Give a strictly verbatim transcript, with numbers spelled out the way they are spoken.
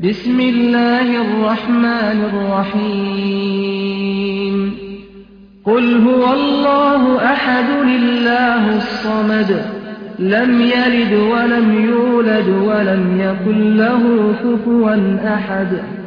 بسم الله الرحمن الرحيم قل هو الله أحد الله الصمد لم يلد ولم يولد ولم يكن له كفوا أحد